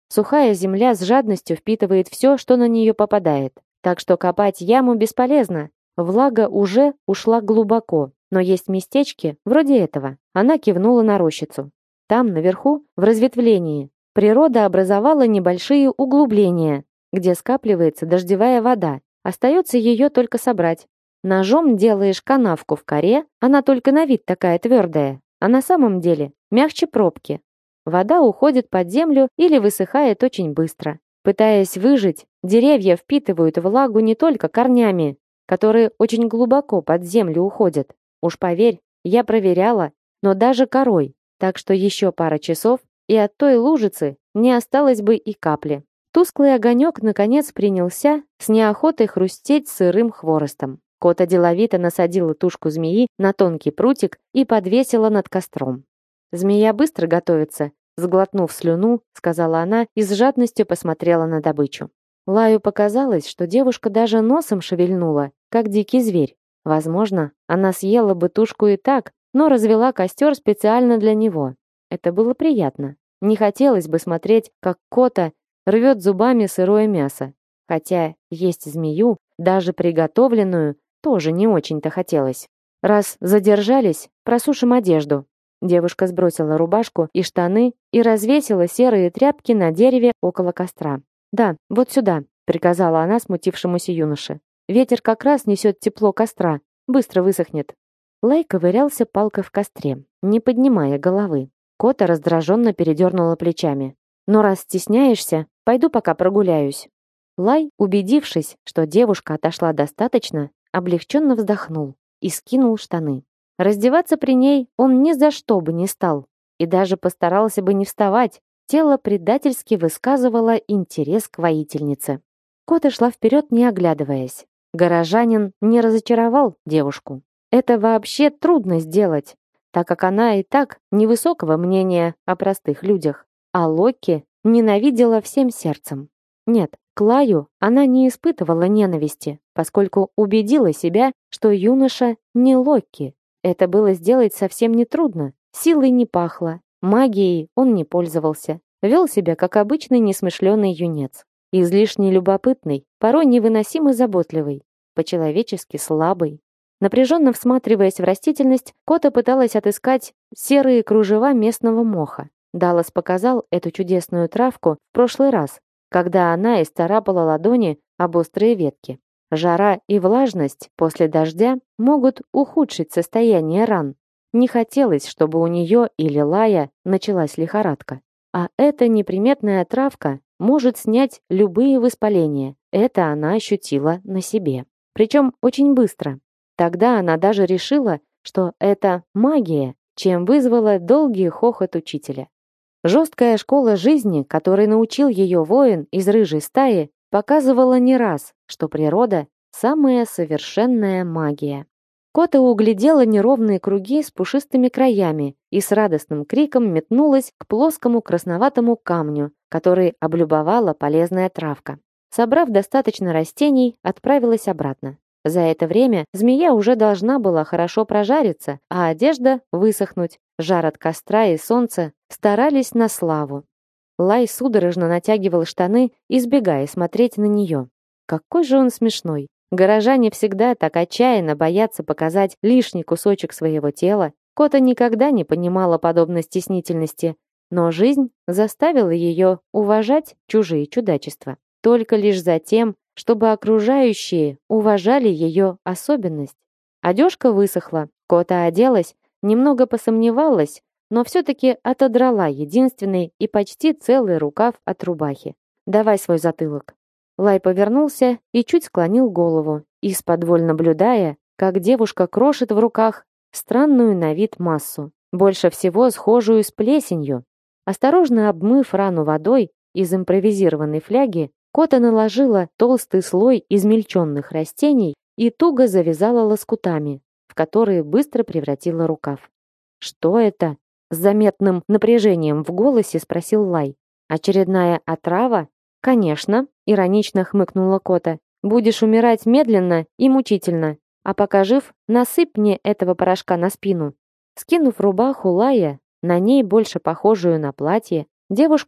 Сухая земля с жадностью впитывает все, что на нее попадает. Так что копать яму бесполезно. Влага уже ушла глубоко, но есть местечки вроде этого. Она кивнула на рощицу. Там, наверху, в разветвлении, природа образовала небольшие углубления, где скапливается дождевая вода. Остается ее только собрать. Ножом делаешь канавку в коре, она только на вид такая твердая, а на самом деле мягче пробки. Вода уходит под землю или высыхает очень быстро. Пытаясь выжить, деревья впитывают влагу не только корнями, которые очень глубоко под землю уходят. Уж поверь, я проверяла, но даже корой. Так что еще пара часов, и от той лужицы не осталось бы и капли. Тусклый огонек наконец принялся с неохотой хрустеть сырым хворостом. Кота деловито насадила тушку змеи на тонкий прутик и подвесила над костром. «Змея быстро готовится», — сглотнув слюну, сказала она и с жадностью посмотрела на добычу. Лаю показалось, что девушка даже носом шевельнула, как дикий зверь. Возможно, она съела бы тушку и так, но развела костер специально для него. Это было приятно. Не хотелось бы смотреть, как Кота рвет зубами сырое мясо. Хотя есть змею, даже приготовленную, тоже не очень-то хотелось. Раз задержались, просушим одежду. Девушка сбросила рубашку и штаны и развесила серые тряпки на дереве около костра. «Да, вот сюда», — приказала она смутившемуся юноше. «Ветер как раз несет тепло костра, быстро высохнет». Лай ковырялся палкой в костре, не поднимая головы. Кота раздраженно передернула плечами. «Но раз стесняешься, пойду пока прогуляюсь». Лай, убедившись, что девушка отошла достаточно, облегченно вздохнул и скинул штаны. Раздеваться при ней он ни за что бы не стал и даже постарался бы не вставать. Тело предательски высказывало интерес к воительнице. Кота шла вперед, не оглядываясь. Горожанин не разочаровал девушку. Это вообще трудно сделать, так как она и так невысокого мнения о простых людях, а Локи ненавидела всем сердцем. Нет, к Лаю она не испытывала ненависти, поскольку убедила себя, что юноша не Локи. Это было сделать совсем нетрудно, силой не пахло, магией он не пользовался, вел себя как обычный несмышленый юнец. Излишне любопытный, порой невыносимо заботливый, по-человечески слабый. Напряженно всматриваясь в растительность, Кота пыталась отыскать серые кружева местного моха. Даллас показал эту чудесную травку в прошлый раз, когда она исцарапала ладони об острые ветки. Жара и влажность после дождя могут ухудшить состояние ран. Не хотелось, чтобы у нее или Лая началась лихорадка. А эта неприметная травка может снять любые воспаления. Это она ощутила на себе. Причем очень быстро. Тогда она даже решила, что это магия, чем вызвала долгий хохот учителя. Жесткая школа жизни, которой научил ее воин из рыжей стаи, показывала не раз, что природа – самая совершенная магия. Кота углядела неровные круги с пушистыми краями и с радостным криком метнулась к плоскому красноватому камню, который облюбовала полезная травка. Собрав достаточно растений, отправилась обратно. За это время змея уже должна была хорошо прожариться, а одежда высохнуть. Жар от костра и солнца старались на славу. Лай судорожно натягивал штаны, избегая смотреть на нее. Какой же он смешной. Горожане всегда так отчаянно боятся показать лишний кусочек своего тела. Кота никогда не понимала подобной стеснительности, но жизнь заставила ее уважать чужие чудачества. Только лишь за тем, чтобы окружающие уважали ее особенность. Одежка высохла, Кота оделась, немного посомневалась, но все-таки отодрала единственный и почти целый рукав от рубахи. «Давай свой затылок». Лай повернулся и чуть склонил голову, из-под наблюдая, как девушка крошит в руках странную на вид массу, больше всего схожую с плесенью. Осторожно обмыв рану водой из импровизированной фляги, Кота наложила толстый слой измельченных растений и туго завязала лоскутами, в которые быстро превратила рукав. «Что это?» — с заметным напряжением в голосе спросил Лай. «Очередная отрава?» «Конечно», — иронично хмыкнула Кота. «Будешь умирать медленно и мучительно. А пока жив, насыпь мне этого порошка на спину». Скинув рубаху Лая, на ней больше похожую на платье, девушка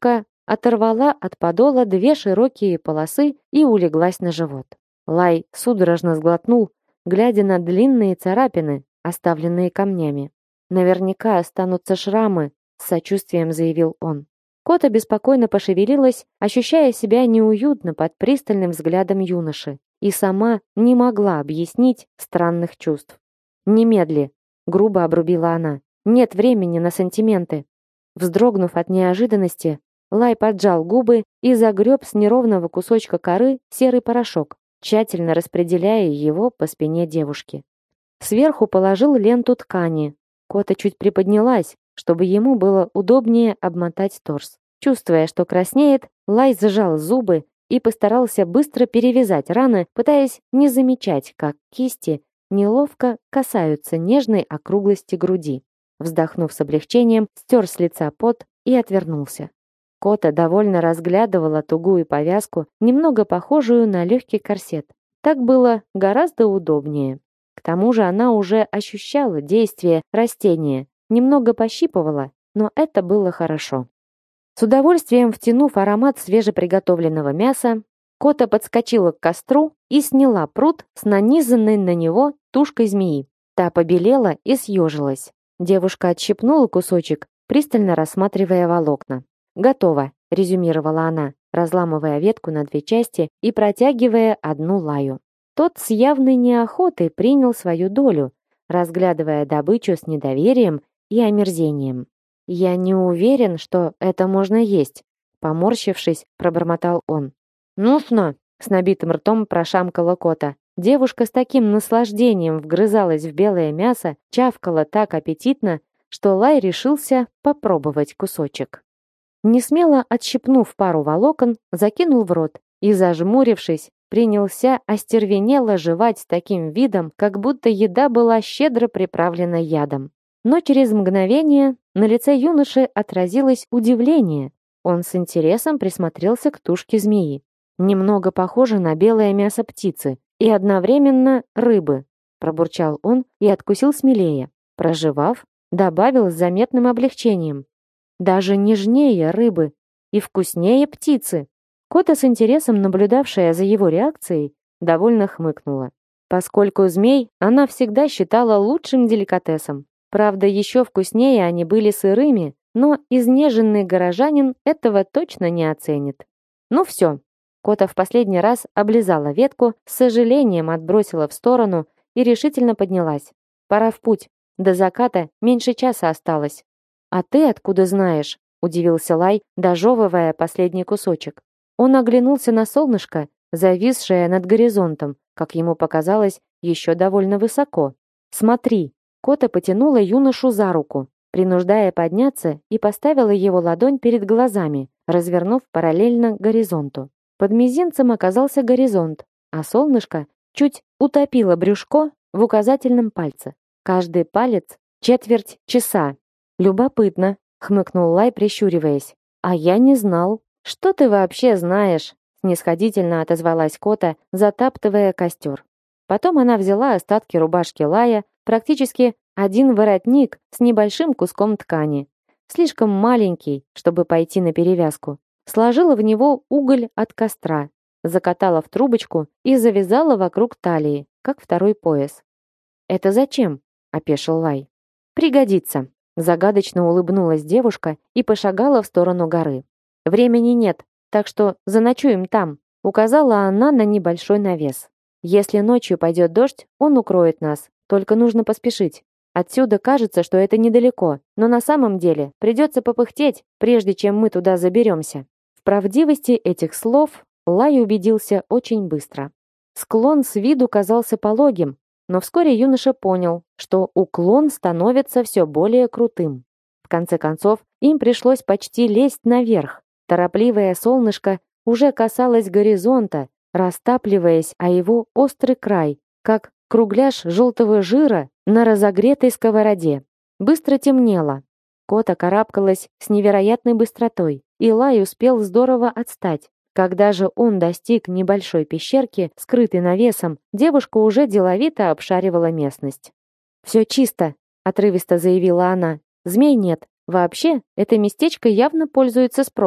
оторвала от подола две широкие полосы и улеглась на живот. Лай судорожно сглотнул, глядя на длинные царапины, оставленные камнями. «Наверняка останутся шрамы», — с сочувствием заявил он. Кота беспокойно пошевелилась, ощущая себя неуютно под пристальным взглядом юноши, и сама не могла объяснить странных чувств. «Немедли», — грубо обрубила она. «Нет времени на сантименты». Вздрогнув от неожиданности, Лай поджал губы и загреб с неровного кусочка коры серый порошок, тщательно распределяя его по спине девушки. Сверху положил ленту ткани. Кота чуть приподнялась, чтобы ему было удобнее обмотать торс. Чувствуя, что краснеет, Лай сжал зубы и постарался быстро перевязать раны, пытаясь не замечать, как кисти неловко касаются нежной округлости груди. Вздохнув с облегчением, стер с лица пот и отвернулся. Кота довольно разглядывала тугую повязку, немного похожую на легкий корсет. Так было гораздо удобнее. К тому же она уже ощущала действие растения, немного пощипывала, но это было хорошо. С удовольствием втянув аромат свежеприготовленного мяса, Кота подскочила к костру и сняла прут с нанизанной на него тушкой змеи. Та побелела и съежилась. Девушка отщипнула кусочек, пристально рассматривая волокна. «Готово», — резюмировала она, разламывая ветку на две части и протягивая одну Лаю. Тот с явной неохотой принял свою долю, разглядывая добычу с недоверием и омерзением. «Я не уверен, что это можно есть», — поморщившись, пробормотал он. «Ну-сна», — с набитым ртом прошамкала Кота. Девушка с таким наслаждением вгрызалась в белое мясо, чавкала так аппетитно, что Лай решился попробовать кусочек. Несмело отщипнув пару волокон, закинул в рот и, зажмурившись, принялся остервенело жевать с таким видом, как будто еда была щедро приправлена ядом. Но через мгновение на лице юноши отразилось удивление. Он с интересом присмотрелся к тушке змеи. «Немного похоже на белое мясо птицы и одновременно рыбы», пробурчал он и откусил смелее. Прожевав, добавил с заметным облегчением. «Даже нежнее рыбы и вкуснее птицы». Кота, с интересом наблюдавшая за его реакцией, довольно хмыкнула. Поскольку змей она всегда считала лучшим деликатесом. Правда, еще вкуснее они были сырыми, но изнеженный горожанин этого точно не оценит. Ну все. Кота в последний раз облизала ветку, с сожалением отбросила в сторону и решительно поднялась. Пора в путь. До заката меньше часа осталось. «А ты откуда знаешь?» – удивился Лай, дожевывая последний кусочек. Он оглянулся на солнышко, зависшее над горизонтом, как ему показалось, еще довольно высоко. «Смотри!» Кота потянула юношу за руку, принуждая подняться, и поставила его ладонь перед глазами, развернув параллельно горизонту. Под мизинцем оказался горизонт, а солнышко чуть утопило брюшко в указательном пальце. Каждый палец — четверть часа. «Любопытно», — хмыкнул Лай, прищуриваясь. «А я не знал». «Что ты вообще знаешь?» — снисходительно отозвалась Кота, затаптывая костер. Потом она взяла остатки рубашки Лая, практически один воротник с небольшим куском ткани, слишком маленький, чтобы пойти на перевязку. Сложила в него уголь от костра, закатала в трубочку и завязала вокруг талии, как второй пояс. «Это зачем?» — опешил Лай. «Пригодится», — загадочно улыбнулась девушка и пошагала в сторону горы. «Времени нет, так что заночуем там», — указала она на небольшой навес. «Если ночью пойдет дождь, он укроет нас, только нужно поспешить. Отсюда кажется, что это недалеко, но на самом деле придется попыхтеть, прежде чем мы туда заберемся». В правдивости этих слов Лай убедился очень быстро. Склон с виду казался пологим, но вскоре юноша понял, что уклон становится все более крутым. В конце концов, им пришлось почти лезть наверх. Торопливое солнышко уже касалось горизонта, растапливаясь о его острый край, как кругляш желтого жира на разогретой сковороде. Быстро темнело. Кота карабкалась с невероятной быстротой, и Лай успел здорово отстать. Когда же он достиг небольшой пещерки, скрытой навесом, девушка уже деловито обшаривала местность. «Все чисто», — отрывисто заявила она. «Змей нет. Вообще, это местечко явно пользуется спросом.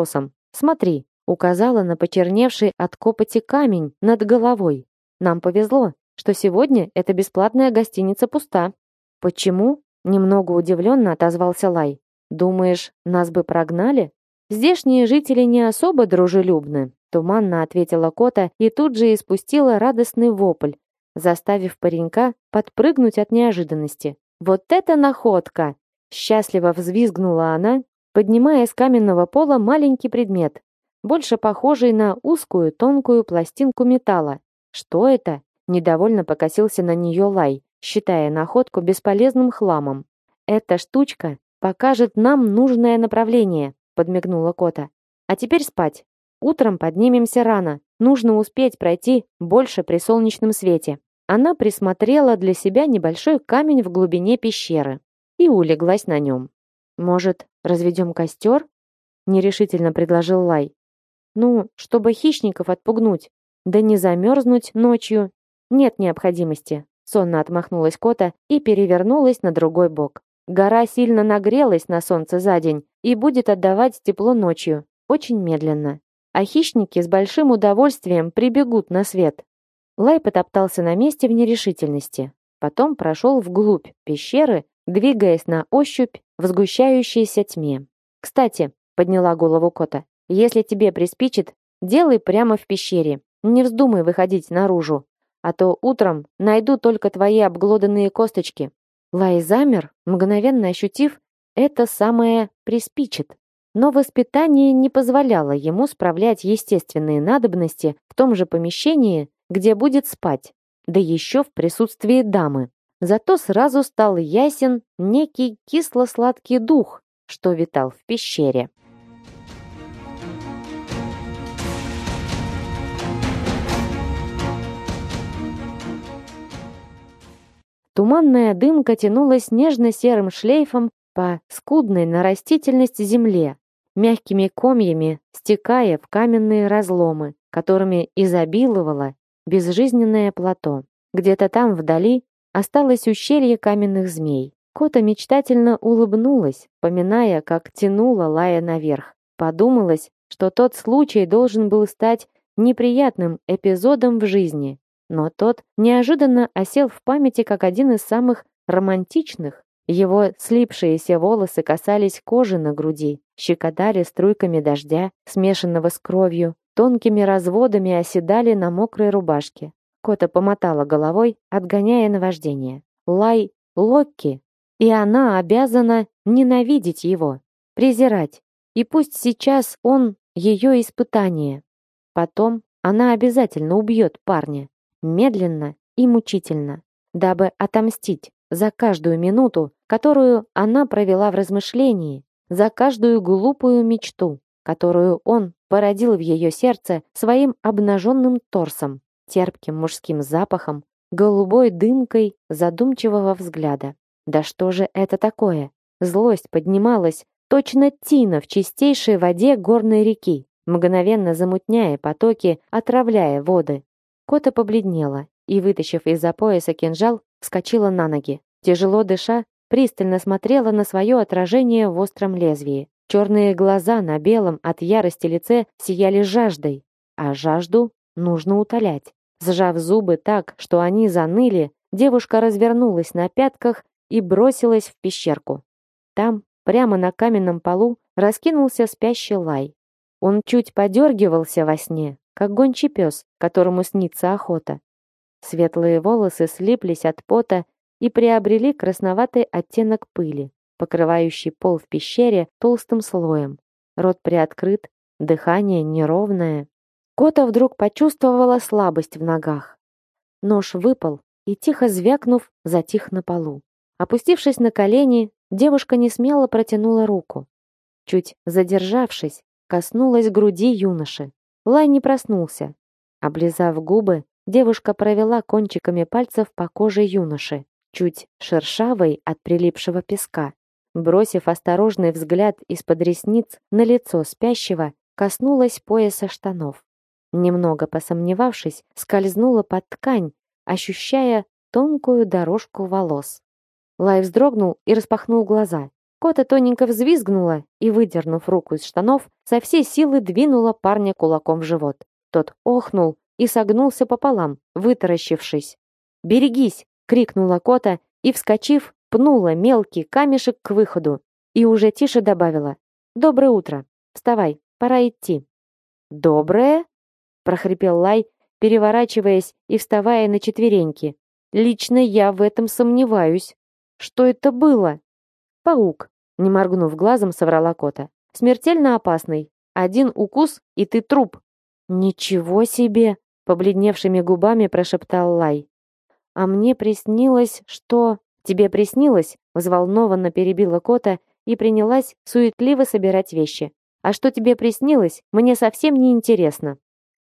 Смотри, указала на почерневший от копоти камень над головой. Нам повезло, что сегодня эта бесплатная гостиница пуста. Почему? Немного удивленно отозвался Лай. Думаешь, нас бы прогнали? Здешние жители не особо дружелюбны, туманно ответила Кота и тут же испустила радостный вопль, заставив паренька подпрыгнуть от неожиданности. Вот это находка! Счастливо взвизгнула она, поднимая с каменного пола маленький предмет, больше похожий на узкую тонкую пластинку металла. Что это? Недовольно покосился на нее Лай, считая находку бесполезным хламом. Эта штучка покажет нам нужное направление, подмигнула Кота. А теперь спать. Утром поднимемся рано. Нужно успеть пройти больше при солнечном свете. Она присмотрела для себя небольшой камень в глубине пещеры и улеглась на нем. Может, разведем костер? Нерешительно предложил Лай. Ну, чтобы хищников отпугнуть, да не замерзнуть ночью. Нет необходимости. Сонно отмахнулась Кота и перевернулась на другой бок. Гора сильно нагрелась на солнце за день и будет отдавать тепло ночью, очень медленно. А хищники с большим удовольствием прибегут на свет. Лай потоптался на месте в нерешительности. Потом прошел вглубь пещеры, двигаясь на ощупь в сгущающейся тьме. «Кстати», — подняла голову Кота, — «если тебе приспичит, делай прямо в пещере. Не вздумай выходить наружу, а то утром найду только твои обглоданные косточки». Лай замер, мгновенно ощутив это самое «приспичит». Но воспитание не позволяло ему справлять естественные надобности в том же помещении, где будет спать, да еще в присутствии дамы. Зато сразу стал ясен некий кисло-сладкий дух, что витал в пещере. Туманная дымка тянулась нежно-серым шлейфом по скудной на растительность земле, мягкими комьями стекая в каменные разломы, которыми изобиловало безжизненное плато. Где-то там вдали осталось ущелье каменных змей. Кота мечтательно улыбнулась, поминая, как тянула Лая наверх. Подумалось, что тот случай должен был стать неприятным эпизодом в жизни, но тот неожиданно осел в памяти как один из самых романтичных. Его слипшиеся волосы касались кожи на груди, щекотали струйками дождя, смешанного с кровью, тонкими разводами оседали на мокрой рубашке. Кота помотала головой, отгоняя наваждение. Лай — Локки, и она обязана ненавидеть его, презирать. И пусть сейчас он ее испытание. Потом она обязательно убьет парня, медленно и мучительно, дабы отомстить за каждую минуту, которую она провела в размышлении, за каждую глупую мечту, которую он породил в ее сердце своим обнаженным торсом, терпким мужским запахом, голубой дымкой задумчивого взгляда. Да что же это такое? Злость поднималась, точно тина в чистейшей воде горной реки, мгновенно замутняя потоки, отравляя воды. Кота побледнела и, вытащив из-за пояса кинжал, вскочила на ноги. Тяжело дыша, пристально смотрела на свое отражение в остром лезвии. Черные глаза на белом от ярости лице сияли жаждой, а жажду нужно утолять. Сжав зубы так, что они заныли, девушка развернулась на пятках и бросилась в пещерку. Там, прямо на каменном полу, раскинулся спящий Лай. Он чуть подергивался во сне, как гончий пес, которому снится охота. Светлые волосы слиплись от пота и приобрели красноватый оттенок пыли, покрывающий пол в пещере толстым слоем. Рот приоткрыт, дыхание неровное. Кота вдруг почувствовала слабость в ногах. Нож выпал и, тихо звякнув, затих на полу. Опустившись на колени, девушка несмело протянула руку. Чуть задержавшись, коснулась груди юноши. Лай не проснулся. Облизав губы, девушка провела кончиками пальцев по коже юноши, чуть шершавой от прилипшего песка. Бросив осторожный взгляд из-под ресниц на лицо спящего, коснулась пояса штанов. Немного посомневавшись, скользнула под ткань, ощущая тонкую дорожку волос. Лай вздрогнул и распахнул глаза. Кота тоненько взвизгнула и, выдернув руку из штанов, со всей силы двинула парня кулаком в живот. Тот охнул и согнулся пополам, вытаращившись. «Берегись!» — крикнула Кота и, вскочив, пнула мелкий камешек к выходу и уже тише добавила: «Доброе утро! Вставай, пора идти». «Доброе?» — прохрипел Лай, переворачиваясь и вставая на четвереньки. «Лично я в этом сомневаюсь. Что это было?» «Паук», — не моргнув глазом, соврала Кота. «Смертельно опасный. Один укус, и ты труп». «Ничего себе!» — побледневшими губами прошептал Лай. «А мне приснилось, что...» «Тебе приснилось?» — взволнованно перебила Кота и принялась суетливо собирать вещи. «А что тебе приснилось, мне совсем не интересно».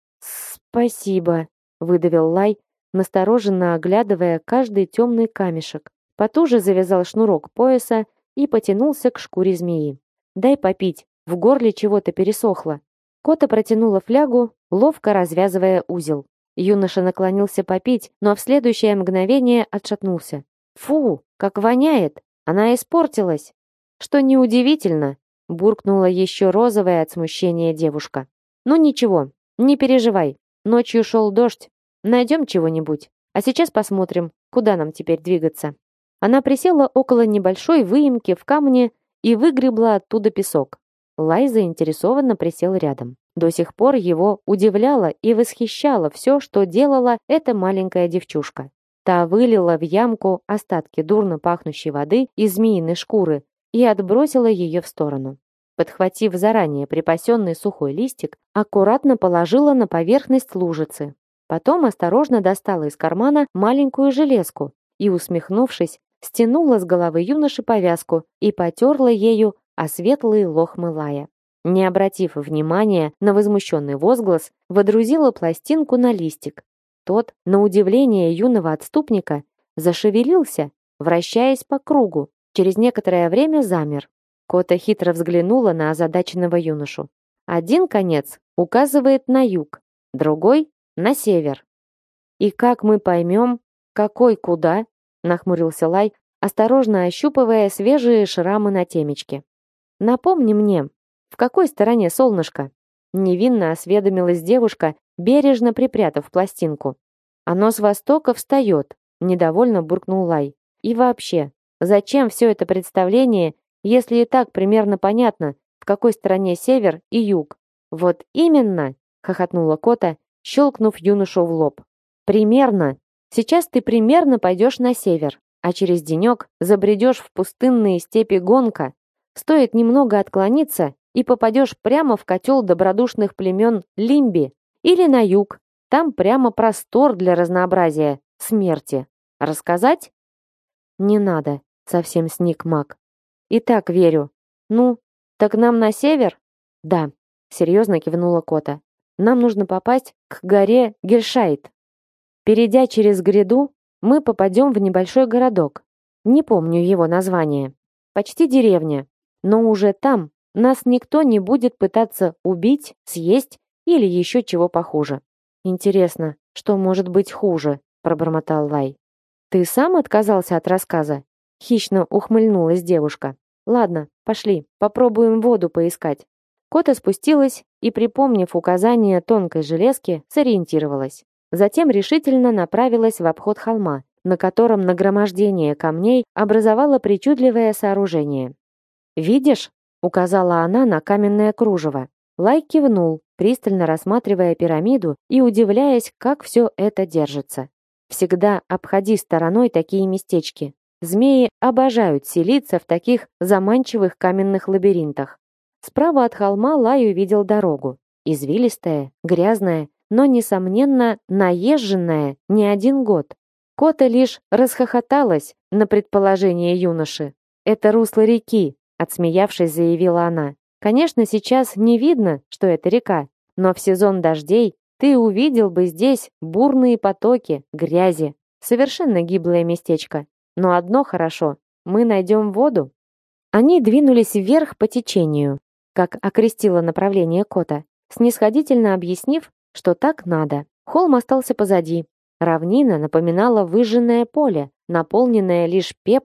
«Спасибо», — выдавил Лай, настороженно оглядывая каждый темный камешек. Потуже завязал шнурок пояса и потянулся к шкуре змеи. «Дай попить, в горле чего-то пересохло». Кота протянула флягу, ловко развязывая узел. Юноша наклонился попить, но в следующее мгновение отшатнулся. «Фу, как воняет! Она испортилась!» «Что неудивительно!» — буркнула еще розовая от смущения девушка. «Ну ничего, не переживай. Ночью шел дождь. Найдем чего-нибудь. А сейчас посмотрим, куда нам теперь двигаться». Она присела около небольшой выемки в камне и выгребла оттуда песок. Лай заинтересованно присел рядом. До сих пор его удивляло и восхищало все, что делала эта маленькая девчушка. Та вылила в ямку остатки дурно пахнущей воды из змеиной шкуры и отбросила ее в сторону. Подхватив заранее припасенный сухой листик, аккуратно положила на поверхность лужицы. Потом осторожно достала из кармана маленькую железку и, усмехнувшись, стянула с головы юноши повязку и потерла ею о светлые лохмы Лая. Не обратив внимания на возмущенный возглас, водрузила пластинку на листик. Тот, на удивление юного отступника, зашевелился, вращаясь по кругу. Через некоторое время замер. Кота хитро взглянула на озадаченного юношу. Один конец указывает на юг, другой — на север. «И как мы поймем, какой куда?» — нахмурился Лай, осторожно ощупывая свежие шрамы на темечке. «Напомни мне, в какой стороне солнышко?» Невинно осведомилась девушка, бережно припрятав пластинку. «Оно с востока встает», — недовольно буркнул Лай. «И вообще, зачем все это представление, если и так примерно понятно, в какой стороне север и юг?» «Вот именно!» — хохотнула Кота, щелкнув юношу в лоб. «Примерно. Сейчас ты примерно пойдешь на север, а через денек забредешь в пустынные степи Гонка. Стоит немного отклониться, и попадешь прямо в котел добродушных племен Лимби или на юг. Там прямо простор для разнообразия, смерти. Рассказать?» «Не надо», — совсем сник маг. «И так верю. Ну, так нам на север?» «Да», — серьезно кивнула Кота. «Нам нужно попасть к горе Гельшайт. Перейдя через гряду, мы попадем в небольшой городок. Не помню его название. Почти деревня. Но уже там нас никто не будет пытаться убить, съесть или еще чего похуже». «Интересно, что может быть хуже?» — пробормотал Лай. «Ты сам отказался от рассказа?» — хищно ухмыльнулась девушка. «Ладно, пошли, попробуем воду поискать». Кота спустилась и, припомнив указания тонкой железки, сориентировалась. Затем решительно направилась в обход холма, на котором нагромождение камней образовало причудливое сооружение. «Видишь?» — указала она на каменное кружево. Лай кивнул, пристально рассматривая пирамиду и удивляясь, как все это держится. Всегда обходи стороной такие местечки. Змеи обожают селиться в таких заманчивых каменных лабиринтах. Справа от холма Лай увидел дорогу. Извилистая, грязная, но, несомненно, наезженная не один год. Кота лишь расхохоталась на предположение юноши. «Это русло реки», — отсмеявшись, заявила она. «Конечно, сейчас не видно, что это река, но в сезон дождей ты увидел бы здесь бурные потоки, грязи. Совершенно гиблое местечко. Но одно хорошо — мы найдем воду». Они двинулись вверх по течению, как окрестила направление Кота, снисходительно объяснив, что так надо. Холм остался позади. Равнина напоминала выжженное поле, наполненное лишь пеплом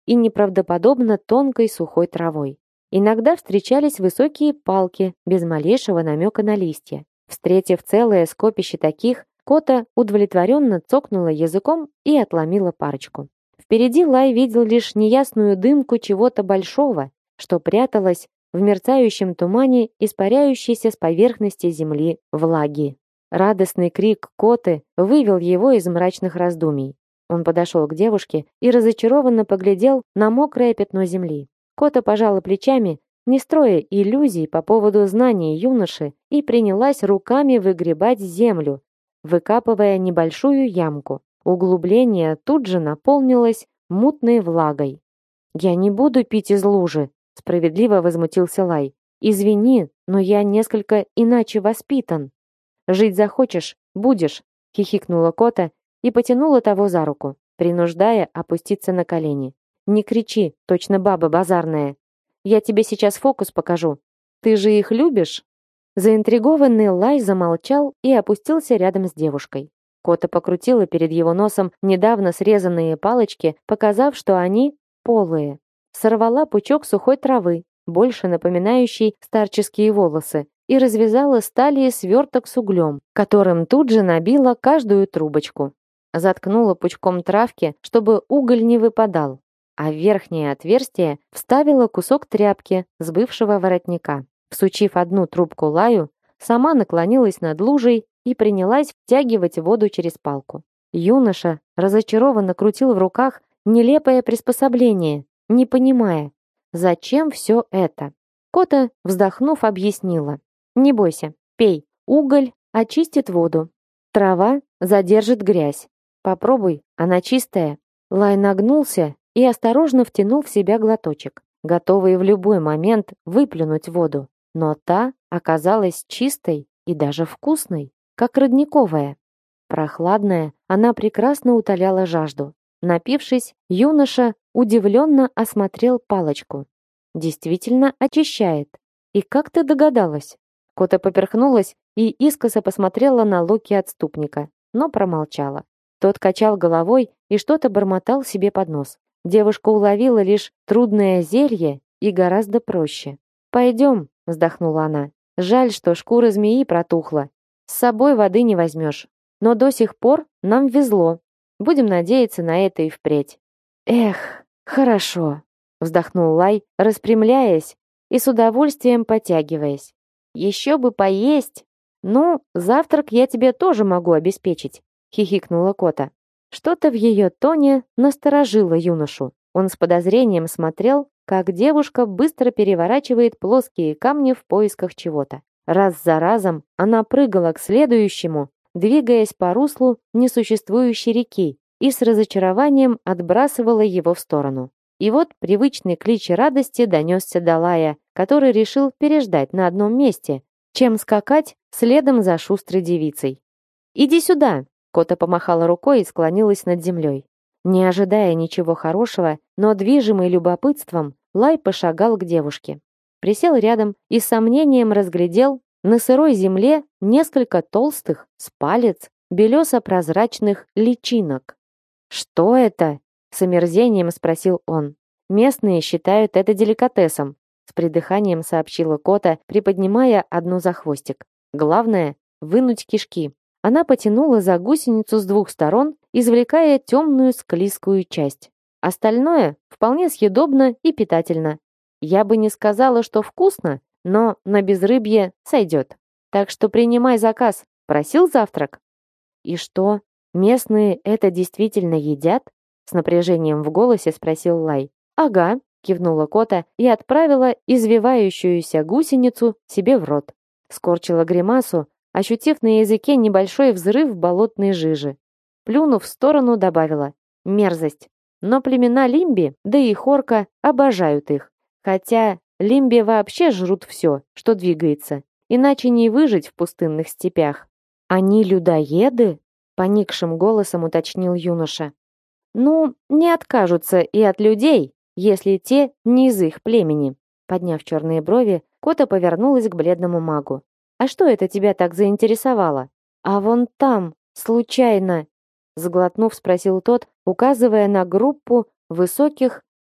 и неправдоподобно тонкой сухой травой. Иногда встречались высокие палки, без малейшего намека на листья. Встретив целое скопище таких, Кота удовлетворенно цокнула языком и отломила парочку. Впереди Лай видел лишь неясную дымку чего-то большого, что пряталось в мерцающем тумане, испаряющейся с поверхности земли влаги. Радостный крик Коты вывел его из мрачных раздумий. Он подошел к девушке и разочарованно поглядел на мокрое пятно земли. Кота пожала плечами, не строя иллюзий по поводу знаний юноши, и принялась руками выгребать землю, выкапывая небольшую ямку. Углубление тут же наполнилось мутной влагой. «Я не буду пить из лужи», — справедливо возмутился Лай. «Извини, но я несколько иначе воспитан». «Жить захочешь — будешь», — хихикнула Кота и потянула того за руку, принуждая опуститься на колени. «Не кричи, точно баба базарная. Я тебе сейчас фокус покажу. Ты же их любишь?» Заинтригованный Лай замолчал и опустился рядом с девушкой. Кота покрутила перед его носом недавно срезанные палочки, показав, что они полые. Сорвала пучок сухой травы, больше напоминающий старческие волосы, и развязала с талии сверток с углем, которым тут же набила каждую трубочку. Заткнула пучком травки, чтобы уголь не выпадал, а в верхнее отверстие вставила кусок тряпки с бывшего воротника. Всучив одну трубку Лаю, сама наклонилась над лужей и принялась втягивать воду через палку. Юноша разочарованно крутил в руках нелепое приспособление, не понимая, зачем все это. Кота, вздохнув, объяснила. «Не бойся, пей. Уголь очистит воду. Трава задержит грязь. Попробуй, она чистая». Лай нагнулся и осторожно втянул в себя глоточек, готовый в любой момент выплюнуть воду. Но та оказалась чистой и даже вкусной, как родниковая. Прохладная, она прекрасно утоляла жажду. Напившись, юноша удивленно осмотрел палочку. Действительно очищает. И как ты догадалась? Кота поперхнулась и искоса посмотрела на Локи-отступника, но промолчала. Тот качал головой и что-то бормотал себе под нос. Девушка уловила лишь трудное зелье и гораздо проще. «Пойдем», — вздохнула она. «Жаль, что шкура змеи протухла. С собой воды не возьмешь. Но до сих пор нам везло. Будем надеяться на это и впредь». «Эх, хорошо», — вздохнул Лай, распрямляясь и с удовольствием потягиваясь. «Еще бы поесть!» «Ну, завтрак я тебе тоже могу обеспечить», — хихикнула Кота. Что-то в ее тоне насторожило юношу. Он с подозрением смотрел, как девушка быстро переворачивает плоские камни в поисках чего-то. Раз за разом она прыгала к следующему, двигаясь по руслу несуществующей реки, и с разочарованием отбрасывала его в сторону. И вот привычный клич радости донесся до Лая, который решил переждать на одном месте, чем скакать следом за шустрой девицей. «Иди сюда!» — Кота помахала рукой и склонилась над землей. Не ожидая ничего хорошего, но движимый любопытством, Лай пошагал к девушке. Присел рядом и с сомнением разглядел на сырой земле несколько толстых, с палец, белесо-прозрачных личинок. «Что это?» — с омерзением спросил он. «Местные считают это деликатесом», — с придыханием сообщила Кота, приподнимая одну за хвостик. «Главное — вынуть кишки». Она потянула за гусеницу с двух сторон, извлекая темную склизкую часть. Остальное вполне съедобно и питательно. Я бы не сказала, что вкусно, но на безрыбье сойдет. Так что принимай заказ. Просил завтрак? И что, местные это действительно едят? С напряжением в голосе спросил Лай. Ага, кивнула Кота и отправила извивающуюся гусеницу себе в рот. Скорчила гримасу, ощутив на языке небольшой взрыв болотной жижи. Плюнув в сторону, добавила: мерзость. Но племена Лимби, да и Хорка обожают их. Хотя Лимби вообще жрут все, что двигается, иначе не выжить в пустынных степях. Они людоеды? Поникшим голосом уточнил юноша. Ну, не откажутся и от людей, если те не из их племени. Подняв черные брови, Кота повернулась к бледному магу. А что это тебя так заинтересовало? А вон там, случайно, сглотнув, спросил тот, указывая на группу высоких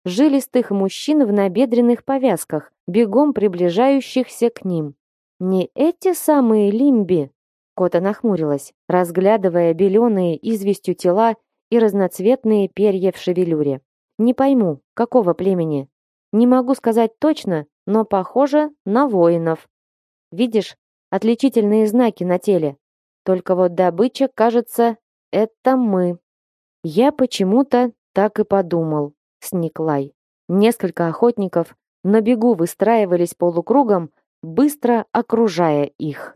жилистых мужчин в набедренных повязках, бегом приближающихся к ним. Не эти самые лимби? Кота нахмурилась, разглядывая беленые известью тела и разноцветные перья в шевелюре. Не пойму, какого племени. Не могу сказать точно, но похоже на воинов. Видишь, отличительные знаки на теле. Только вот добыча, кажется, это мы. Я почему-то так и подумал, сник Лай. Несколько охотников на бегу выстраивались полукругом, быстро окружая их.